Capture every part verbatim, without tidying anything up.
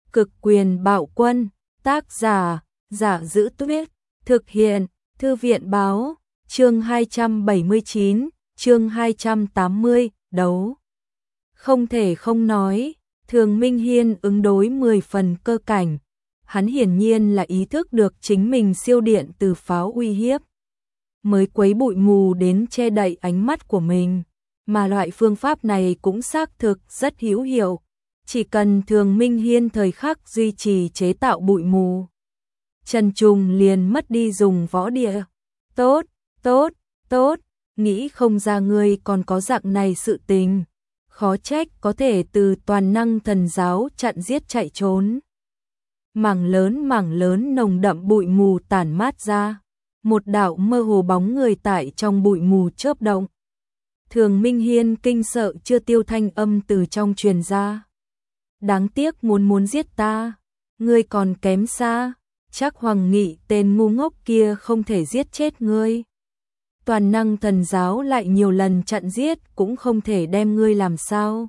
Cực quyền bạo quân, tác giả, Giả Dữ Tuyết, thực hiện, Thư viện báo, chương hai trăm bảy mươi chín, chương hai trăm tám mươi, đấu. Không thể không nói, Thường Minh Hiên ứng đối mười phần cơ cảnh. Hắn hiển nhiên là ý thức được chính mình siêu điện từ pháo uy hiếp, mới quấy bụi mù đến che đậy ánh mắt của mình, mà loại phương pháp này cũng xác thực rất hữu hiệu. Chỉ cần Thường Minh Hiên thời khắc duy trì chế tạo bụi mù, Trần Trùng liền mất đi dùng võ địa. Tốt, tốt, tốt, nghĩ không ra ngươi còn có dạng này sự tình. Khó trách có thể từ toàn năng thần giáo chặn giết chạy trốn. Mảng lớn mảng lớn nồng đậm bụi mù tản mát ra. Một đạo mơ hồ bóng người tại trong bụi mù chớp động. Thường Minh Hiên kinh sợ chưa tiêu thanh âm từ trong truyền ra. Đáng tiếc muốn muốn giết ta, ngươi còn kém xa, chắc Hoàng Nghị tên ngu ngốc kia không thể giết chết ngươi. Toàn năng thần giáo lại nhiều lần chặn giết cũng không thể đem ngươi làm sao.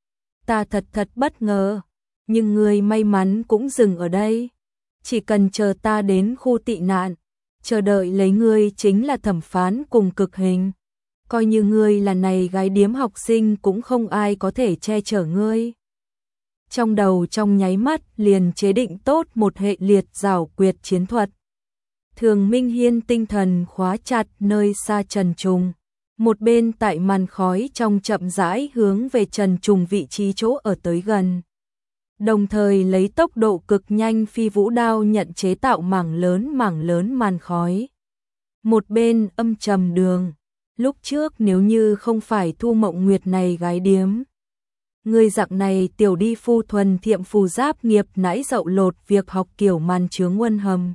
Ta thật thật bất ngờ, nhưng ngươi may mắn cũng dừng ở đây. Chỉ cần chờ ta đến khu tị nạn, chờ đợi lấy ngươi chính là thẩm phán cùng cực hình. Coi như ngươi là này gái điếm học sinh cũng không ai có thể che chở ngươi. Trong đầu trong nháy mắt liền chế định tốt một hệ liệt giảo quyệt chiến thuật. Thường Minh Hiên tinh thần khóa chặt nơi xa Trần Trùng, một bên tại màn khói trong chậm rãi hướng về Trần Trùng vị trí chỗ ở tới gần. Đồng thời lấy tốc độ cực nhanh phi vũ đao nhận chế tạo mảng lớn mảng lớn màn khói. Một bên âm trầm đường, lúc trước nếu như không phải Thu Mộng Nguyệt này gái điếm, người dạng này tiểu đi phu thuần thiệm phù giáp nghiệp nãi dậu lột việc học kiểu màn chướng quân hầm.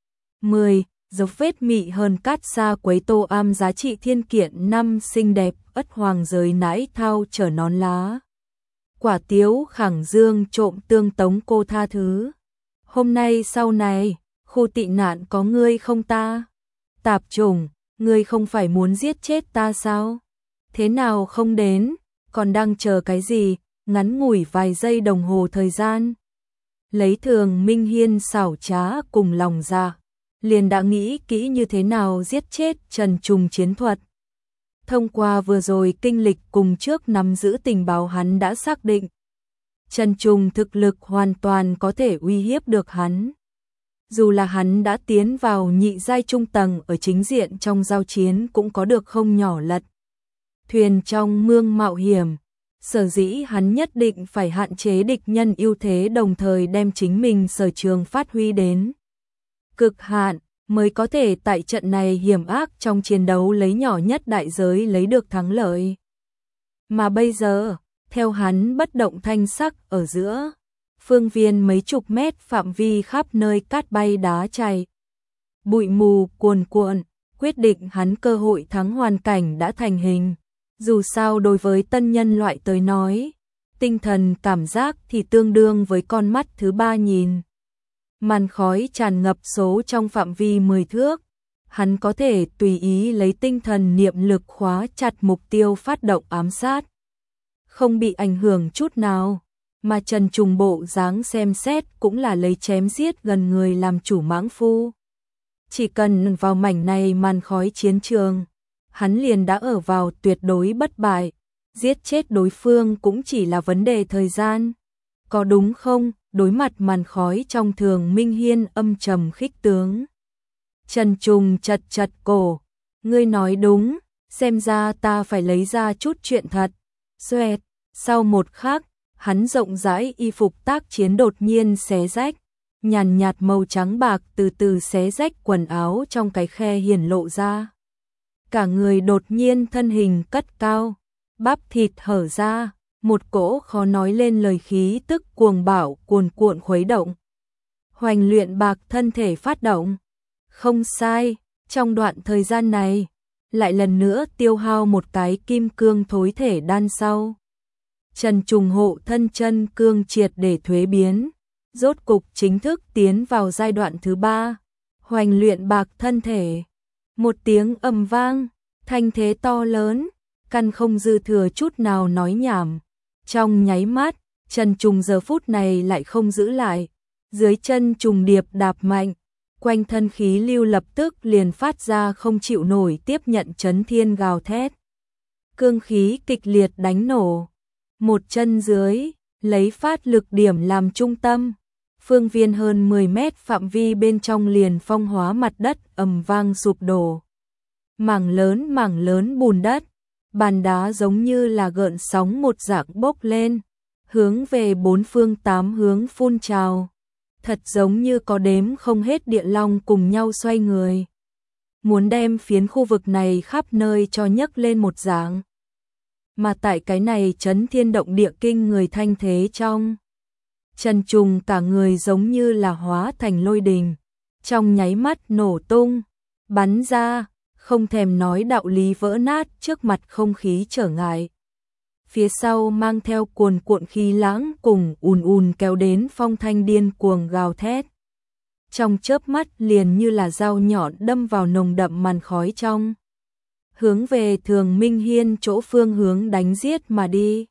mười. Dấu vết mị hơn cát xa quấy tô am giá trị thiên kiện năm xinh đẹp ất hoàng giới nãi thao trở nón lá. Quả tiếu khẳng dương trộm tương tống cô tha thứ. Hôm nay sau này, khu tị nạn có ngươi không ta? Tạp chủng, ngươi không phải muốn giết chết ta sao? Thế nào không đến, còn đang chờ cái gì? Ngắn ngủi vài giây đồng hồ thời gian. Lấy Thường Minh Hiên xảo trá cùng lòng dạ, liền đã nghĩ kỹ như thế nào giết chết Trần Trùng chiến thuật. Thông qua vừa rồi kinh lịch cùng trước nắm giữ tình báo hắn đã xác định. Trần Trùng thực lực hoàn toàn có thể uy hiếp được hắn. Dù là hắn đã tiến vào nhị giai trung tầng ở chính diện trong giao chiến cũng có được không nhỏ lật. Thuyền trong mương mạo hiểm. Sở dĩ hắn nhất định phải hạn chế địch nhân ưu thế đồng thời đem chính mình sở trường phát huy đến cực hạn, mới có thể tại trận này hiểm ác trong chiến đấu lấy nhỏ nhất đại giới lấy được thắng lợi. Mà bây giờ, theo hắn bất động thanh sắc ở giữa, phương viên mấy chục mét phạm vi khắp nơi cát bay đá chảy. Bụi mù cuồn cuộn, quyết định hắn cơ hội thắng hoàn cảnh đã thành hình. Dù sao đối với tân nhân loại tới nói, tinh thần cảm giác thì tương đương với con mắt thứ ba nhìn. Màn khói tràn ngập số trong phạm vi mười thước, hắn có thể tùy ý lấy tinh thần niệm lực khóa chặt mục tiêu phát động ám sát. Không bị ảnh hưởng chút nào, mà Trần Trùng bộ dáng xem xét cũng là lấy chém giết gần người làm chủ mãng phu. Chỉ cần vào mảnh này màn khói chiến trường, hắn liền đã ở vào tuyệt đối bất bại, giết chết đối phương cũng chỉ là vấn đề thời gian. Có đúng không? Đối mặt màn khói trong Thường Minh Hiên âm trầm khích tướng. Trần Trùng chật chật cổ, ngươi nói đúng, xem ra ta phải lấy ra chút chuyện thật. Xoẹt, sau một khắc, hắn rộng rãi y phục tác chiến đột nhiên xé rách, nhàn nhạt màu trắng bạc từ từ xé rách quần áo trong cái khe hiển lộ ra. Cả người đột nhiên thân hình cất cao, bắp thịt hở ra, một cỗ khó nói lên lời khí tức cuồng bạo cuồn cuộn khuấy động. Hoành luyện bạc thân thể phát động. Không sai, trong đoạn thời gian này, lại lần nữa tiêu hao một cái kim cương thối thể đan sau. Trần Trùng hộ thân chân cương triệt để thuế biến, rốt cục chính thức tiến vào giai đoạn thứ ba. Hoành luyện bạc thân thể. Một tiếng ầm vang, thanh thế to lớn, căn không dư thừa chút nào nói nhảm. Trong nháy mắt, Trần Trùng giờ phút này lại không giữ lại, dưới chân trùng điệp đạp mạnh, quanh thân khí lưu lập tức liền phát ra không chịu nổi tiếp nhận chấn thiên gào thét. Cương khí kịch liệt đánh nổ, một chân dưới, lấy phát lực điểm làm trung tâm, phương viên hơn mười mét phạm vi bên trong liền phong hóa mặt đất ầm vang sụp đổ. Mảng lớn mảng lớn bùn đất, bàn đá giống như là gợn sóng một dạng bốc lên, hướng về bốn phương tám hướng phun trào. Thật giống như có đếm không hết địa long cùng nhau xoay người, muốn đem phiến khu vực này khắp nơi cho nhấc lên một dạng. Mà tại cái này chấn thiên động địa kinh người thanh thế trong, Trần Trùng cả người giống như là hóa thành lôi đình, trong nháy mắt nổ tung, bắn ra, không thèm nói đạo lý vỡ nát trước mặt không khí trở ngại. Phía sau mang theo cuồn cuộn khí lãng cùng ùn ùn kéo đến phong thanh điên cuồng gào thét. Trong chớp mắt liền như là dao nhọn đâm vào nồng đậm màn khói trong, hướng về Thường Minh Hiên chỗ phương hướng đánh giết mà đi.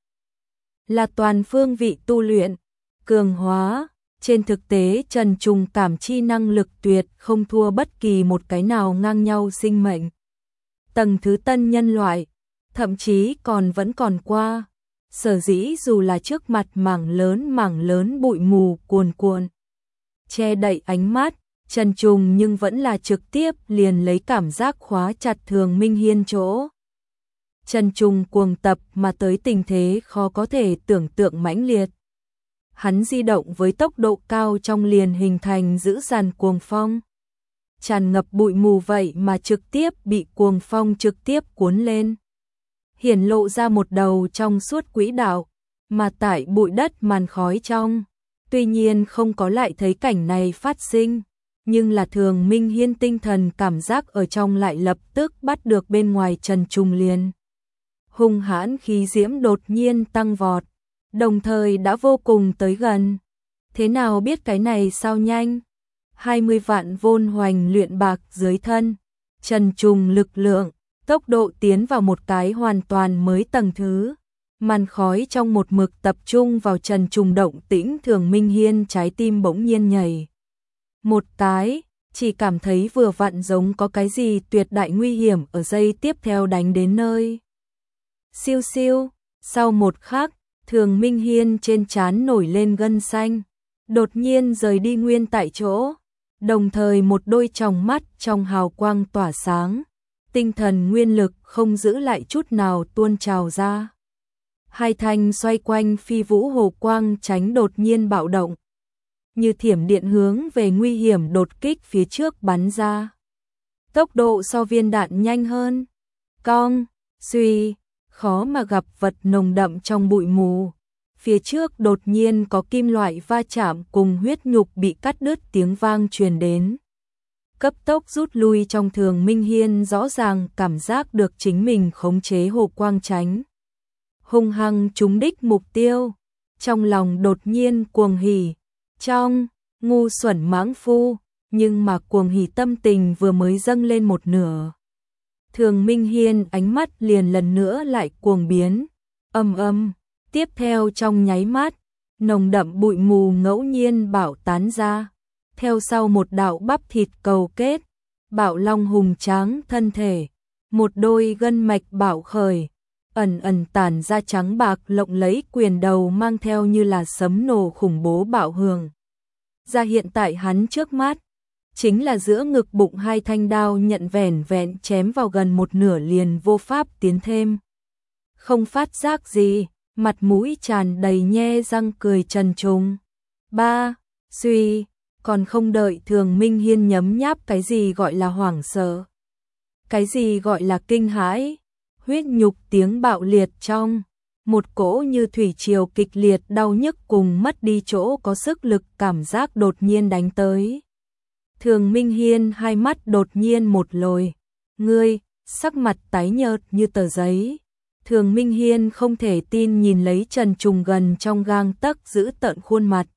Là toàn phương vị tu luyện, cường hóa, trên thực tế Trần Trùng cảm chi năng lực tuyệt không thua bất kỳ một cái nào ngang nhau sinh mệnh. Tầng thứ tân nhân loại, thậm chí còn vẫn còn qua, sở dĩ dù là trước mặt mảng lớn mảng lớn bụi mù cuồn cuộn, che đậy ánh mắt, Trần Trùng nhưng vẫn là trực tiếp liền lấy cảm giác khóa chặt Thường Minh Hiên chỗ. Trần Trùng cuồng tập mà tới tình thế khó có thể tưởng tượng mãnh liệt. Hắn di động với tốc độ cao trong liền hình thành dữ dằn cuồng phong. Tràn ngập bụi mù vậy mà trực tiếp bị cuồng phong trực tiếp cuốn lên. Hiển lộ ra một đầu trong suốt quỹ đạo, mà tại bụi đất màn khói trong. Tuy nhiên không có lại thấy cảnh này phát sinh, nhưng là Thường Minh Hiên tinh thần cảm giác ở trong lại lập tức bắt được bên ngoài Trần Trùng liền. Hung hãn khí diễm đột nhiên tăng vọt, đồng thời đã vô cùng tới gần. Thế nào biết cái này sao nhanh? hai mươi vạn vôn hoành luyện bạc dưới thân, Trần Trùng lực lượng, tốc độ tiến vào một cái hoàn toàn mới tầng thứ. Màn khói trong một mực tập trung vào Trần Trùng động tĩnh, Thường Minh Hiên trái tim bỗng nhiên nhảy. Một cái, chỉ cảm thấy vừa vặn giống có cái gì tuyệt đại nguy hiểm ở giây tiếp theo đánh đến nơi. Siêu siêu, sau một khắc, Thường Minh Hiên trên trán nổi lên gân xanh, đột nhiên rời đi nguyên tại chỗ, đồng thời một đôi tròng mắt trong hào quang tỏa sáng, tinh thần nguyên lực không giữ lại chút nào tuôn trào ra. Hai thanh xoay quanh phi vũ hồ quang tránh đột nhiên bạo động, như thiểm điện hướng về nguy hiểm đột kích phía trước bắn ra. Tốc độ so viên đạn nhanh hơn. Cong, suy, khó mà gặp vật nồng đậm trong bụi mù. Phía trước đột nhiên có kim loại va chạm cùng huyết nhục bị cắt đứt tiếng vang truyền đến. Cấp tốc rút lui trong Thường Minh Hiên rõ ràng cảm giác được chính mình khống chế hồ quang tránh. Hung hăng trúng đích mục tiêu, trong lòng đột nhiên cuồng hỉ, trong ngu xuẩn mãng phu, nhưng mà cuồng hỉ tâm tình vừa mới dâng lên một nửa. Thường Minh Hiên ánh mắt liền lần nữa lại cuồng biến, âm âm, tiếp theo trong nháy mắt, nồng đậm bụi mù ngẫu nhiên bạo tán ra, theo sau một đạo bắp thịt cầu kết, bạo long hùng tráng thân thể, một đôi gân mạch bạo khởi, ẩn ẩn tản ra trắng bạc lộng lẫy quyền đầu mang theo như là sấm nổ khủng bố bạo hưởng. Ra hiện tại hắn trước mắt, chính là giữa ngực bụng hai thanh đao nhận vẻn vẹn chém vào gần một nửa liền vô pháp tiến thêm. Không phát giác gì, mặt mũi tràn đầy nhe răng cười Trần Trùng. Ba, suy, còn không đợi Thường Minh Hiên nhấm nháp cái gì gọi là hoảng sợ, cái gì gọi là kinh hãi, huyết nhục tiếng bạo liệt trong, một cỗ như thủy triều kịch liệt đau nhức cùng mất đi chỗ có sức lực cảm giác đột nhiên đánh tới. Thường Minh Hiên hai mắt đột nhiên một lồi, ngươi, sắc mặt tái nhợt như tờ giấy. Thường Minh Hiên không thể tin nhìn lấy Trần Trùng gần trong gang tấc giữ tợn khuôn mặt,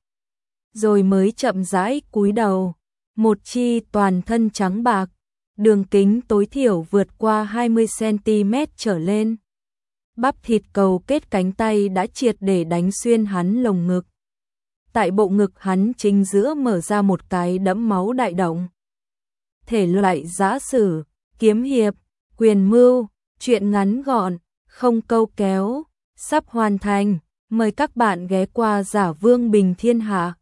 rồi mới chậm rãi cúi đầu, một chi toàn thân trắng bạc, đường kính tối thiểu vượt qua hai mươi xăng ti mét trở lên. bắp thịt cầu kết cánh tay đã triệt để đánh xuyên hắn lồng ngực. Tại bộ ngực hắn chính giữa mở ra một cái đẫm máu đại động. Thể loại giã sử, kiếm hiệp, quyền mưu, truyện ngắn gọn, không câu kéo, sắp hoàn thành. Mời các bạn ghé qua Giả Vương Bình Thiên Hạ.